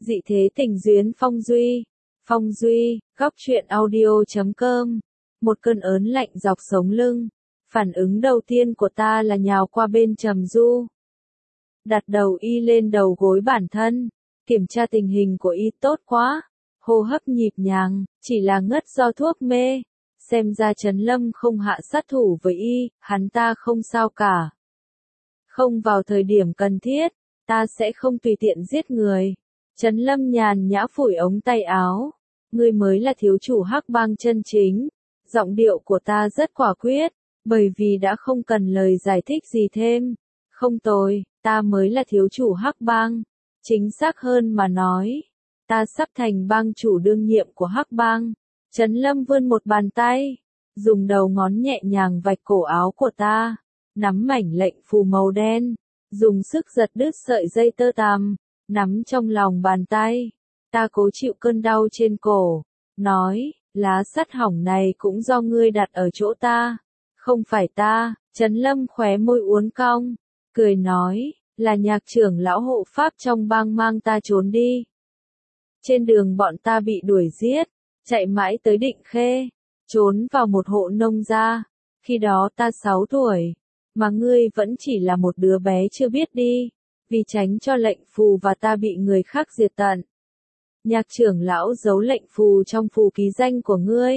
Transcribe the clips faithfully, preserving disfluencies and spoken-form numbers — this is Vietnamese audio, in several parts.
Dị thế tình duyên Phong Duy. Phong Duy, góc truyện audio chấm com. Một cơn ớn lạnh dọc sống lưng. Phản ứng đầu tiên của ta là nhào qua bên Trầm Du. Đặt đầu y lên đầu gối bản thân. Kiểm tra tình hình của y tốt quá. Hô hấp nhịp nhàng, chỉ là ngất do thuốc mê. Xem ra Trấn Lâm không hạ sát thủ với y, hắn ta không sao cả. Không vào thời điểm cần thiết, ta sẽ không tùy tiện giết người. Trấn Lâm nhàn nhã phủi ống tay áo. Ngươi mới là thiếu chủ Hắc Bang chân chính. Giọng điệu của ta rất quả quyết, bởi vì đã không cần lời giải thích gì thêm. Không tồi, ta mới là thiếu chủ Hắc Bang. Chính xác hơn mà nói, ta sắp thành bang chủ đương nhiệm của Hắc Bang. Trấn Lâm vươn một bàn tay, dùng đầu ngón nhẹ nhàng vạch cổ áo của ta, nắm mảnh lệnh phù màu đen, dùng sức giật đứt sợi dây tơ tằm, nắm trong lòng bàn tay. Ta cố chịu cơn đau trên cổ, nói, lá sắt hỏng này cũng do ngươi đặt ở chỗ ta, không phải ta. Trấn Lâm khóe môi uốn cong, cười nói, là Nhạc trưởng lão hộ pháp trong bang mang ta trốn đi. Trên đường bọn ta bị đuổi giết, chạy mãi tới Định Khê, trốn vào một hộ nông gia. Khi đó ta sáu tuổi, mà ngươi vẫn chỉ là một đứa bé chưa biết đi, vì tránh cho lệnh phù và ta bị người khác diệt tận. Nhạc trưởng lão giấu lệnh phù trong phù ký danh của ngươi.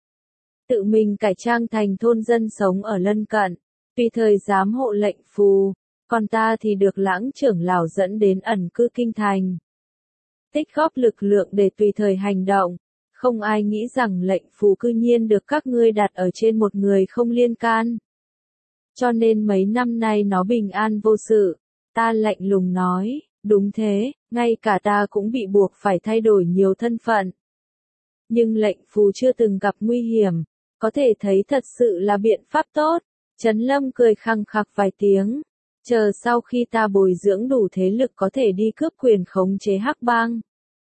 Tự mình cải trang thành thôn dân sống ở lân cận, tùy thời giám hộ lệnh phù, còn ta thì được Lãng trưởng lão dẫn đến ẩn cư kinh thành. Tích góp lực lượng để tùy thời hành động. Không ai nghĩ rằng lệnh phù cư nhiên được các ngươi đặt ở trên một người không liên can. Cho nên mấy năm nay nó bình an vô sự. Ta lạnh lùng nói, đúng thế, ngay cả ta cũng bị buộc phải thay đổi nhiều thân phận. Nhưng lệnh phù chưa từng gặp nguy hiểm, có thể thấy thật sự là biện pháp tốt. Trấn Lâm cười khăng khặc vài tiếng, chờ sau khi ta bồi dưỡng đủ thế lực có thể đi cướp quyền khống chế Hắc Bang.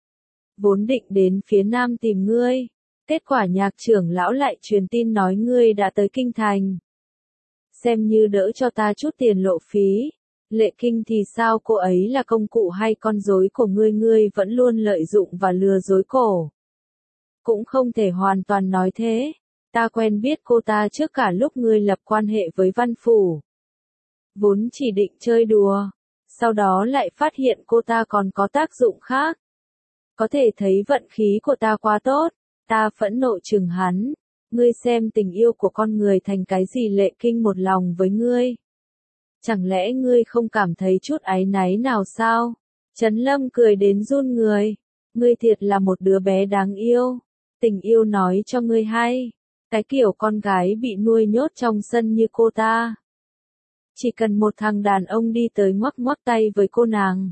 Vốn định đến phía nam tìm ngươi, kết quả Nhạc trưởng lão lại truyền tin nói ngươi đã tới kinh thành. Xem như đỡ cho ta chút tiền lộ phí. Lệ Kinh thì sao, cô ấy là công cụ hay con rối của ngươi? Ngươi vẫn luôn lợi dụng và lừa dối cổ. Cũng không thể hoàn toàn nói thế. Ta quen biết cô ta trước cả lúc ngươi lập quan hệ với Văn Phủ. Vốn chỉ định chơi đùa, sau đó lại phát hiện cô ta còn có tác dụng khác. Có thể thấy vận khí của ta quá tốt. Ta phẫn nộ chừng hắn. Ngươi xem tình yêu của con người thành cái gì? Lệ Kinh một lòng với ngươi. Chẳng lẽ ngươi không cảm thấy chút áy náy nào sao? Trấn Lâm cười đến run người. Ngươi thiệt là một đứa bé đáng yêu. Tình yêu nói cho ngươi hay. Cái kiểu con gái bị nuôi nhốt trong sân như cô ta. Chỉ cần một thằng đàn ông đi tới ngoắc ngoắc tay với cô nàng.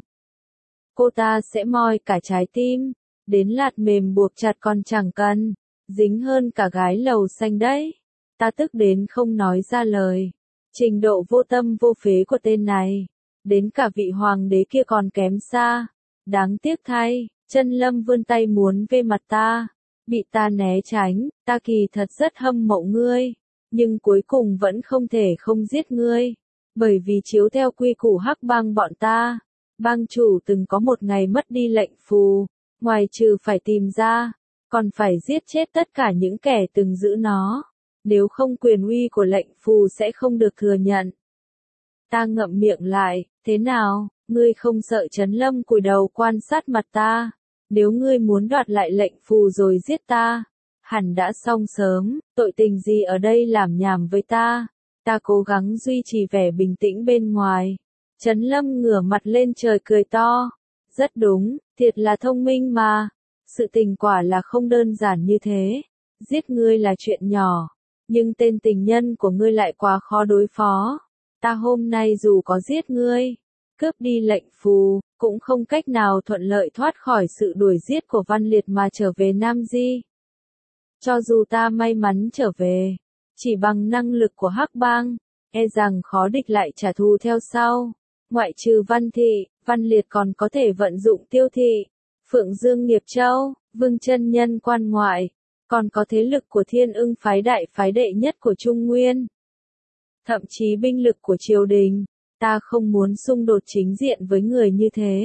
Cô ta sẽ moi cả trái tim. Đến lạt mềm buộc chặt còn chẳng cần. Dính hơn cả gái lầu xanh đấy. Ta tức đến không nói ra lời. Trình độ vô tâm vô phế của tên này, đến cả vị hoàng đế kia còn kém xa. Đáng tiếc thay, Trấn Lâm vươn tay muốn về mặt ta, bị ta né tránh. Ta kỳ thật rất hâm mộ ngươi, nhưng cuối cùng vẫn không thể không giết ngươi, bởi vì chiếu theo quy củ Hắc Bang bọn ta, bang chủ từng có một ngày mất đi lệnh phù, ngoài trừ phải tìm ra, còn phải giết chết tất cả những kẻ từng giữ nó. Nếu không quyền uy của lệnh phù sẽ không được thừa nhận. Ta ngậm miệng lại, thế nào, ngươi không sợ? Trấn Lâm cúi đầu quan sát mặt ta. Nếu ngươi muốn đoạt lại lệnh phù rồi giết ta, hẳn đã xong sớm, tội tình gì ở đây làm nhảm với ta. Ta cố gắng duy trì vẻ bình tĩnh bên ngoài. Trấn Lâm ngửa mặt lên trời cười to. Rất đúng, thiệt là thông minh mà. Sự tình quả là không đơn giản như thế. Giết ngươi là chuyện nhỏ. Nhưng tên tình nhân của ngươi lại quá khó đối phó. Ta hôm nay dù có giết ngươi, cướp đi lệnh phù, cũng không cách nào thuận lợi thoát khỏi sự đuổi giết của Văn Liệt mà trở về Nam Di. Cho dù ta may mắn trở về, chỉ bằng năng lực của Hắc Bang, e rằng khó địch lại trả thù theo sau. Ngoại trừ Văn Thị, Văn Liệt còn có thể vận dụng Tiêu Thị, Phượng Dương Nghiệp Châu, Vương Chân Nhân quan ngoại. Còn có thế lực của Thiên Ưng phái đại phái đệ nhất của Trung Nguyên. Thậm chí binh lực của triều đình. Ta không muốn xung đột chính diện với người như thế.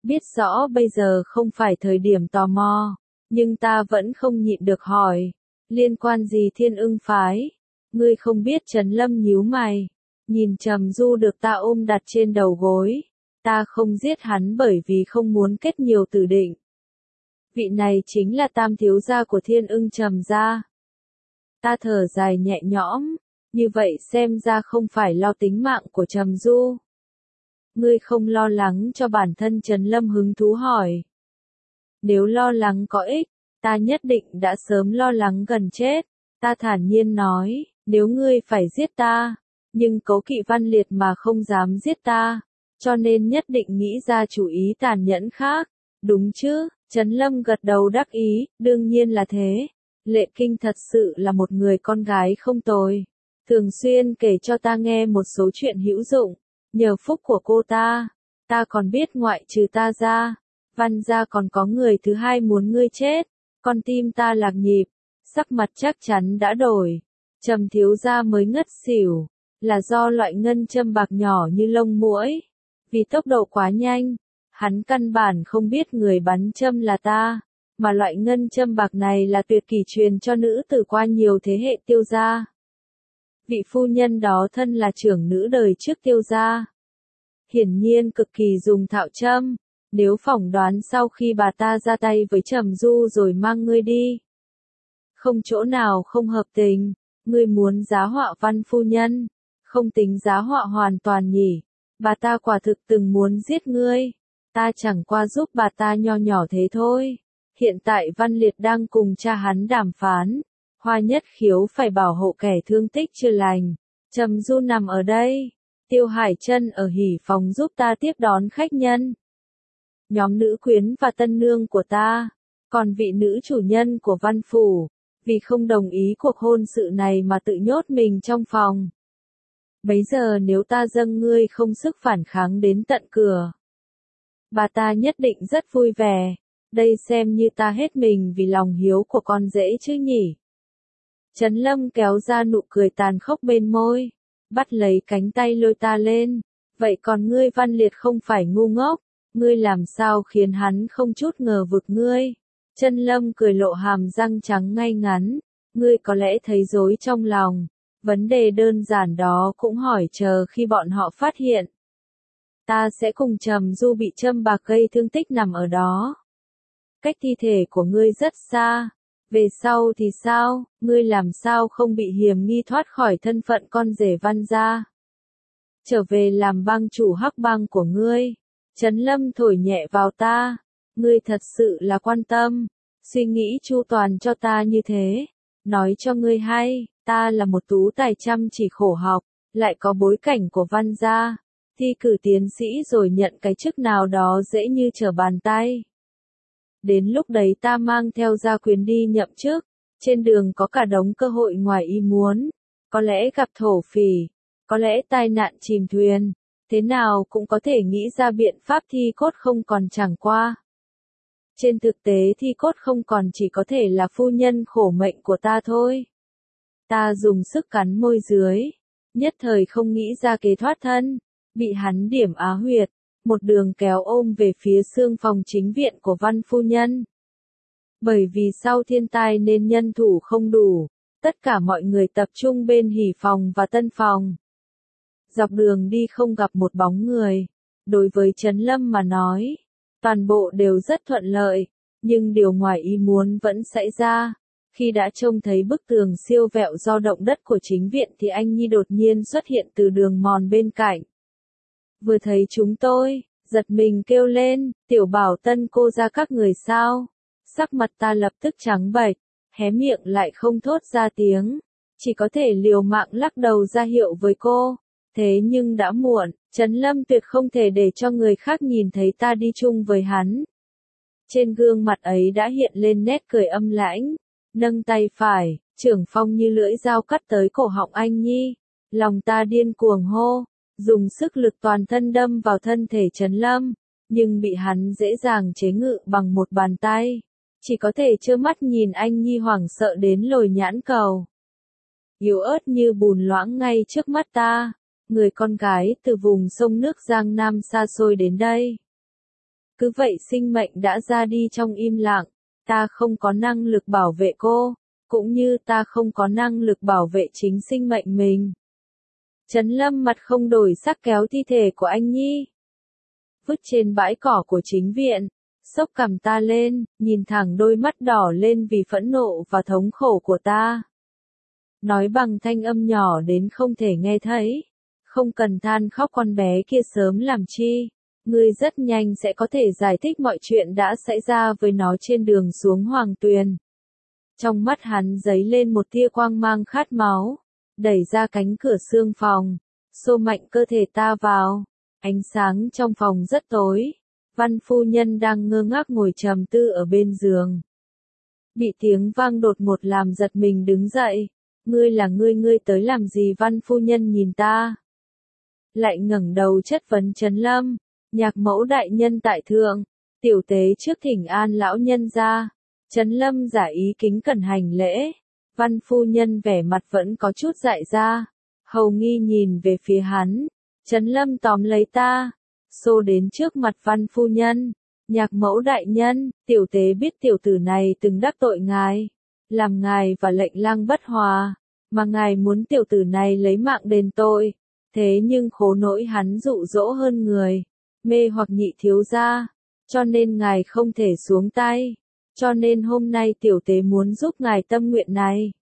Biết rõ bây giờ không phải thời điểm tò mò, nhưng ta vẫn không nhịn được hỏi, liên quan gì Thiên Ưng phái? Ngươi không biết. Trấn Lâm nhíu mày, nhìn Trầm Du được ta ôm đặt trên đầu gối. Ta không giết hắn bởi vì không muốn kết nhiều tử định. Vị này chính là tam thiếu gia của Thiên Ưng Trầm gia. Ta thở dài nhẹ nhõm, như vậy xem ra không phải lo tính mạng của Trầm Du. Ngươi không lo lắng cho bản thân? Trấn Lâm hứng thú hỏi. Nếu lo lắng có ích, ta nhất định đã sớm lo lắng gần chết. Ta thản nhiên nói, nếu ngươi phải giết ta, nhưng Cố Kỵ Văn Liệt mà không dám giết ta, cho nên nhất định nghĩ ra chủ ý tàn nhẫn khác, đúng chứ? Trấn Lâm gật đầu đắc ý, đương nhiên là thế. Lệ Kinh thật sự là một người con gái không tồi, thường xuyên kể cho ta nghe một số chuyện hữu dụng. Nhờ phúc của cô ta, ta còn biết ngoại trừ ta ra, Văn gia còn có người thứ hai muốn ngươi chết. Con tim ta lạc nhịp, sắc mặt chắc chắn đã đổi. Trầm thiếu gia mới ngất xỉu, là do loại ngân châm bạc nhỏ như lông muỗi. Vì tốc độ quá nhanh, hắn căn bản không biết người bắn châm là ta, mà loại ngân châm bạc này là tuyệt kỷ truyền cho nữ tử qua nhiều thế hệ Tiêu gia. Vị phu nhân đó thân là trưởng nữ đời trước Tiêu gia, hiển nhiên cực kỳ dùng thạo châm. Nếu phỏng đoán sau khi bà ta ra tay với Trầm Du rồi mang ngươi đi, không chỗ nào không hợp tình. Ngươi muốn giá họa Văn phu nhân, không tính giá họa hoàn toàn nhỉ? Bà ta quả thực từng muốn giết ngươi, ta chẳng qua giúp bà ta nho nhỏ thế thôi. Hiện tại Văn Liệt đang cùng cha hắn đàm phán, Hoa Nhất Khiếu phải bảo hộ kẻ thương tích chưa lành. Trầm Du nằm ở đây, Tiêu Hải Chân ở hỉ phòng giúp ta tiếp đón khách nhân. Nhóm nữ quyến và tân nương của ta, còn vị nữ chủ nhân của Văn phủ, vì không đồng ý cuộc hôn sự này mà tự nhốt mình trong phòng. Bấy giờ nếu ta dâng ngươi không sức phản kháng đến tận cửa, bà ta nhất định rất vui vẻ. Đây xem như ta hết mình vì lòng hiếu của con rể chứ nhỉ? Trấn Lâm kéo ra nụ cười tàn khốc bên môi, bắt lấy cánh tay lôi ta lên. Vậy còn ngươi? Văn Liệt không phải ngu ngốc, ngươi làm sao khiến hắn không chút ngờ vực ngươi? Trấn Lâm cười lộ hàm răng trắng ngay ngắn, ngươi có lẽ thấy rối trong lòng, vấn đề đơn giản đó cũng hỏi chờ khi bọn họ phát hiện. Ta sẽ cùng Trầm Du bị châm bạc gây thương tích nằm ở đó. Cách thi thể của ngươi rất xa. Về sau thì sao? Ngươi làm sao không bị hiềm nghi thoát khỏi thân phận con rể Văn gia? Trở về làm bang chủ hắc bang của ngươi. Trấn Lâm thổi nhẹ vào ta. Ngươi thật sự là quan tâm, suy nghĩ chu toàn cho ta như thế. Nói cho ngươi hay, ta là một tú tài chăm chỉ khổ học, lại có bối cảnh của Văn gia. Thi cử tiến sĩ rồi nhận cái chức nào đó dễ như trở bàn tay. Đến lúc đấy ta mang theo gia quyến đi nhậm chức, trên đường có cả đống cơ hội ngoài ý muốn, có lẽ gặp thổ phỉ, có lẽ tai nạn chìm thuyền, thế nào cũng có thể nghĩ ra biện pháp thi cốt không còn. Chẳng qua trên thực tế thi cốt không còn chỉ có thể là phu nhân khổ mệnh của ta thôi. Ta dùng sức cắn môi dưới, nhất thời không nghĩ ra kế thoát thân, bị hắn điểm á huyệt, một đường kéo ôm về phía xương phòng chính viện của Văn phu nhân. Bởi vì sau thiên tai nên nhân thủ không đủ, tất cả mọi người tập trung bên hỉ phòng và tân phòng. Dọc đường đi không gặp một bóng người. Đối với Trấn Lâm mà nói, toàn bộ đều rất thuận lợi, nhưng điều ngoài ý muốn vẫn xảy ra. Khi đã trông thấy bức tường siêu vẹo do động đất của chính viện thì anh Nhi đột nhiên xuất hiện từ đường mòn bên cạnh. Vừa thấy chúng tôi, giật mình kêu lên, Tiểu Bảo Tân cô ra các người sao? Sắc mặt ta lập tức trắng bệch, hé miệng lại không thốt ra tiếng, chỉ có thể liều mạng lắc đầu ra hiệu với cô. Thế nhưng đã muộn, Trấn Lâm tuyệt không thể để cho người khác nhìn thấy ta đi chung với hắn. Trên gương mặt ấy đã hiện lên nét cười âm lãnh, nâng tay phải, trưởng phong như lưỡi dao cắt tới cổ họng anh Nhi. Lòng ta điên cuồng hô, dùng sức lực toàn thân đâm vào thân thể Trấn Lâm, nhưng bị hắn dễ dàng chế ngự bằng một bàn tay. Chỉ có thể trơ mắt nhìn anh Nhi hoảng sợ đến lồi nhãn cầu. Yếu ớt như bùn loãng ngay trước mắt ta, người con gái từ vùng sông nước Giang Nam xa xôi đến đây. cứ vậy sinh mệnh đã ra đi trong im lặng, ta không có năng lực bảo vệ cô, cũng như ta không có năng lực bảo vệ chính sinh mệnh mình. Trấn Lâm mặt không đổi sắc kéo thi thể của anh Nhi vứt trên bãi cỏ của chính viện, xốc cằm ta lên, nhìn thẳng đôi mắt đỏ lên vì phẫn nộ và thống khổ của ta. Nói bằng thanh âm nhỏ đến không thể nghe thấy, không cần than khóc con bé kia sớm làm chi, ngươi rất nhanh sẽ có thể giải thích mọi chuyện đã xảy ra với nó trên đường xuống Hoàng Tuyền. Trong mắt hắn giấy lên một tia quang mang khát máu, đẩy ra cánh cửa xương phòng, xô mạnh cơ thể ta vào. Ánh sáng trong phòng rất tối, Văn phu nhân đang ngơ ngác ngồi trầm tư ở bên giường. Bị tiếng vang đột ngột làm giật mình đứng dậy. Ngươi là ngươi ngươi tới làm gì? Văn phu nhân nhìn ta, lại ngẩng đầu chất vấn Trấn Lâm. Nhạc mẫu đại nhân tại thượng, tiểu tế trước thỉnh an lão nhân ra. Trấn Lâm giả ý kính cẩn hành lễ. Văn phu nhân vẻ mặt vẫn có chút dại ra, hầu nghi nhìn về phía hắn. Trấn Lâm tóm lấy ta, xô đến trước mặt Văn phu nhân. Nhạc mẫu đại nhân, tiểu tế biết tiểu tử này từng đắc tội ngài, làm ngài và lệnh lang bất hòa, mà ngài muốn tiểu tử này lấy mạng đền tội. Thế nhưng khổ nỗi hắn dụ dỗ hơn người, mê hoặc nhị thiếu gia, cho nên ngài không thể xuống tay. Cho nên hôm nay tiểu tế muốn giúp ngài tâm nguyện này.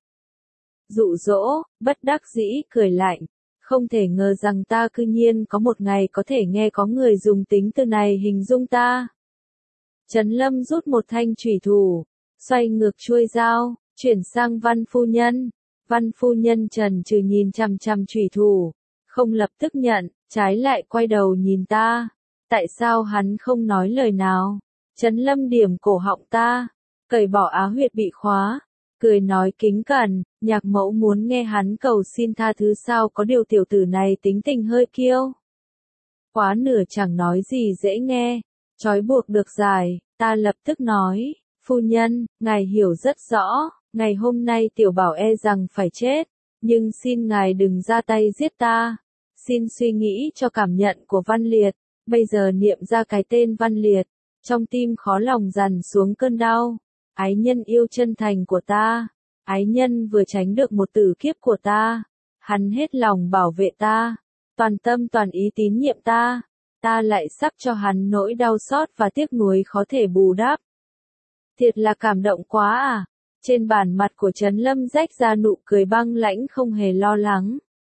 Dụ dỗ, bất đắc dĩ cười lạnh. Không thể ngờ rằng ta cư nhiên có một ngày có thể nghe có người dùng tính từ này hình dung ta. Trấn Lâm rút một thanh chủy thủ, xoay ngược chuôi dao, chuyển sang Văn phu nhân. Văn phu nhân trần trừ nhìn chằm chằm chủy thủ, không lập tức nhận, trái lại quay đầu nhìn ta. Tại sao hắn không nói lời nào? Trấn Lâm điểm cổ họng ta, cởi bỏ á huyệt bị khóa, cười nói kính cẩn, nhạc mẫu muốn nghe hắn cầu xin tha thứ sao? Có điều tiểu tử này tính tình hơi kiêu. Quá nửa chẳng nói gì dễ nghe, trói buộc được giải. Ta lập tức nói, phu nhân, ngài hiểu rất rõ, ngày hôm nay tiểu bảo e rằng phải chết, nhưng xin ngài đừng ra tay giết ta. Xin suy nghĩ cho cảm nhận của Văn Liệt. Bây giờ niệm ra cái tên Văn Liệt, trong tim khó lòng dằn xuống cơn đau. Ái nhân yêu chân thành của ta, ái nhân vừa tránh được một tử kiếp của ta, hắn hết lòng bảo vệ ta, toàn tâm toàn ý tín nhiệm ta, ta lại sắp cho hắn nỗi đau xót và tiếc nuối khó thể bù đắp. Thiệt là cảm động quá à. Trên bản mặt của Trấn Lâm rách ra nụ cười băng lãnh không hề lo lắng.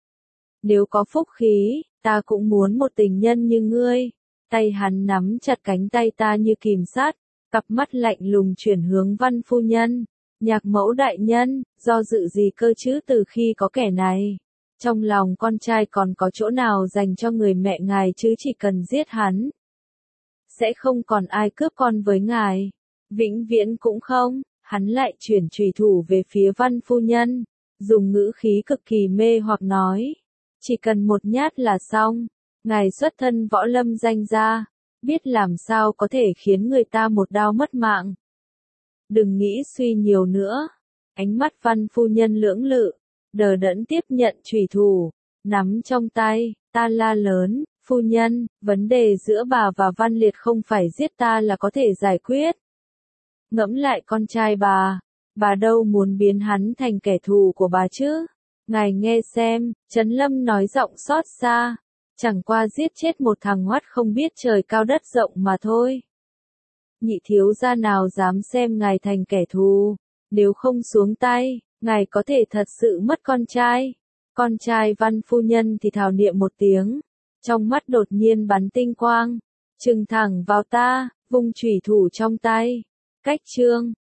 Nếu có phúc khí, ta cũng muốn một tình nhân như ngươi. Tay hắn nắm chặt cánh tay ta như kìm sát, cặp mắt lạnh lùng chuyển hướng Văn phu nhân. Nhạc mẫu đại nhân, do dự gì cơ chứ? Từ khi có kẻ này, trong lòng con trai còn có chỗ nào dành cho người mẹ ngài chứ? Chỉ cần giết hắn, sẽ không còn ai cướp con với ngài. Vĩnh viễn cũng không. Hắn lại chuyển chùy thủ về phía Văn phu nhân, dùng ngữ khí cực kỳ mê hoặc nói, chỉ cần một nhát là xong. Ngài xuất thân võ lâm danh gia, biết làm sao có thể khiến người ta một đao mất mạng. Đừng nghĩ suy nhiều nữa. Ánh mắt Văn phu nhân lưỡng lự, đờ đẫn tiếp nhận chùy thủ, nắm trong tay. Ta la lớn, phu nhân, vấn đề giữa bà và Văn Liệt không phải giết ta là có thể giải quyết. Ngẫm lại con trai bà, bà đâu muốn biến hắn thành kẻ thù của bà chứ? Ngài nghe xem, Trấn Lâm nói giọng xót xa, chẳng qua giết chết một thằng hoắt không biết trời cao đất rộng mà thôi. Nhị thiếu gia nào dám xem ngài thành kẻ thù, nếu không xuống tay, ngài có thể thật sự mất con trai. Con trai Văn phu nhân thì thào niệm một tiếng, trong mắt đột nhiên bắn tinh quang, trừng thẳng vào ta, vung chủy thủ trong tay. Cách chương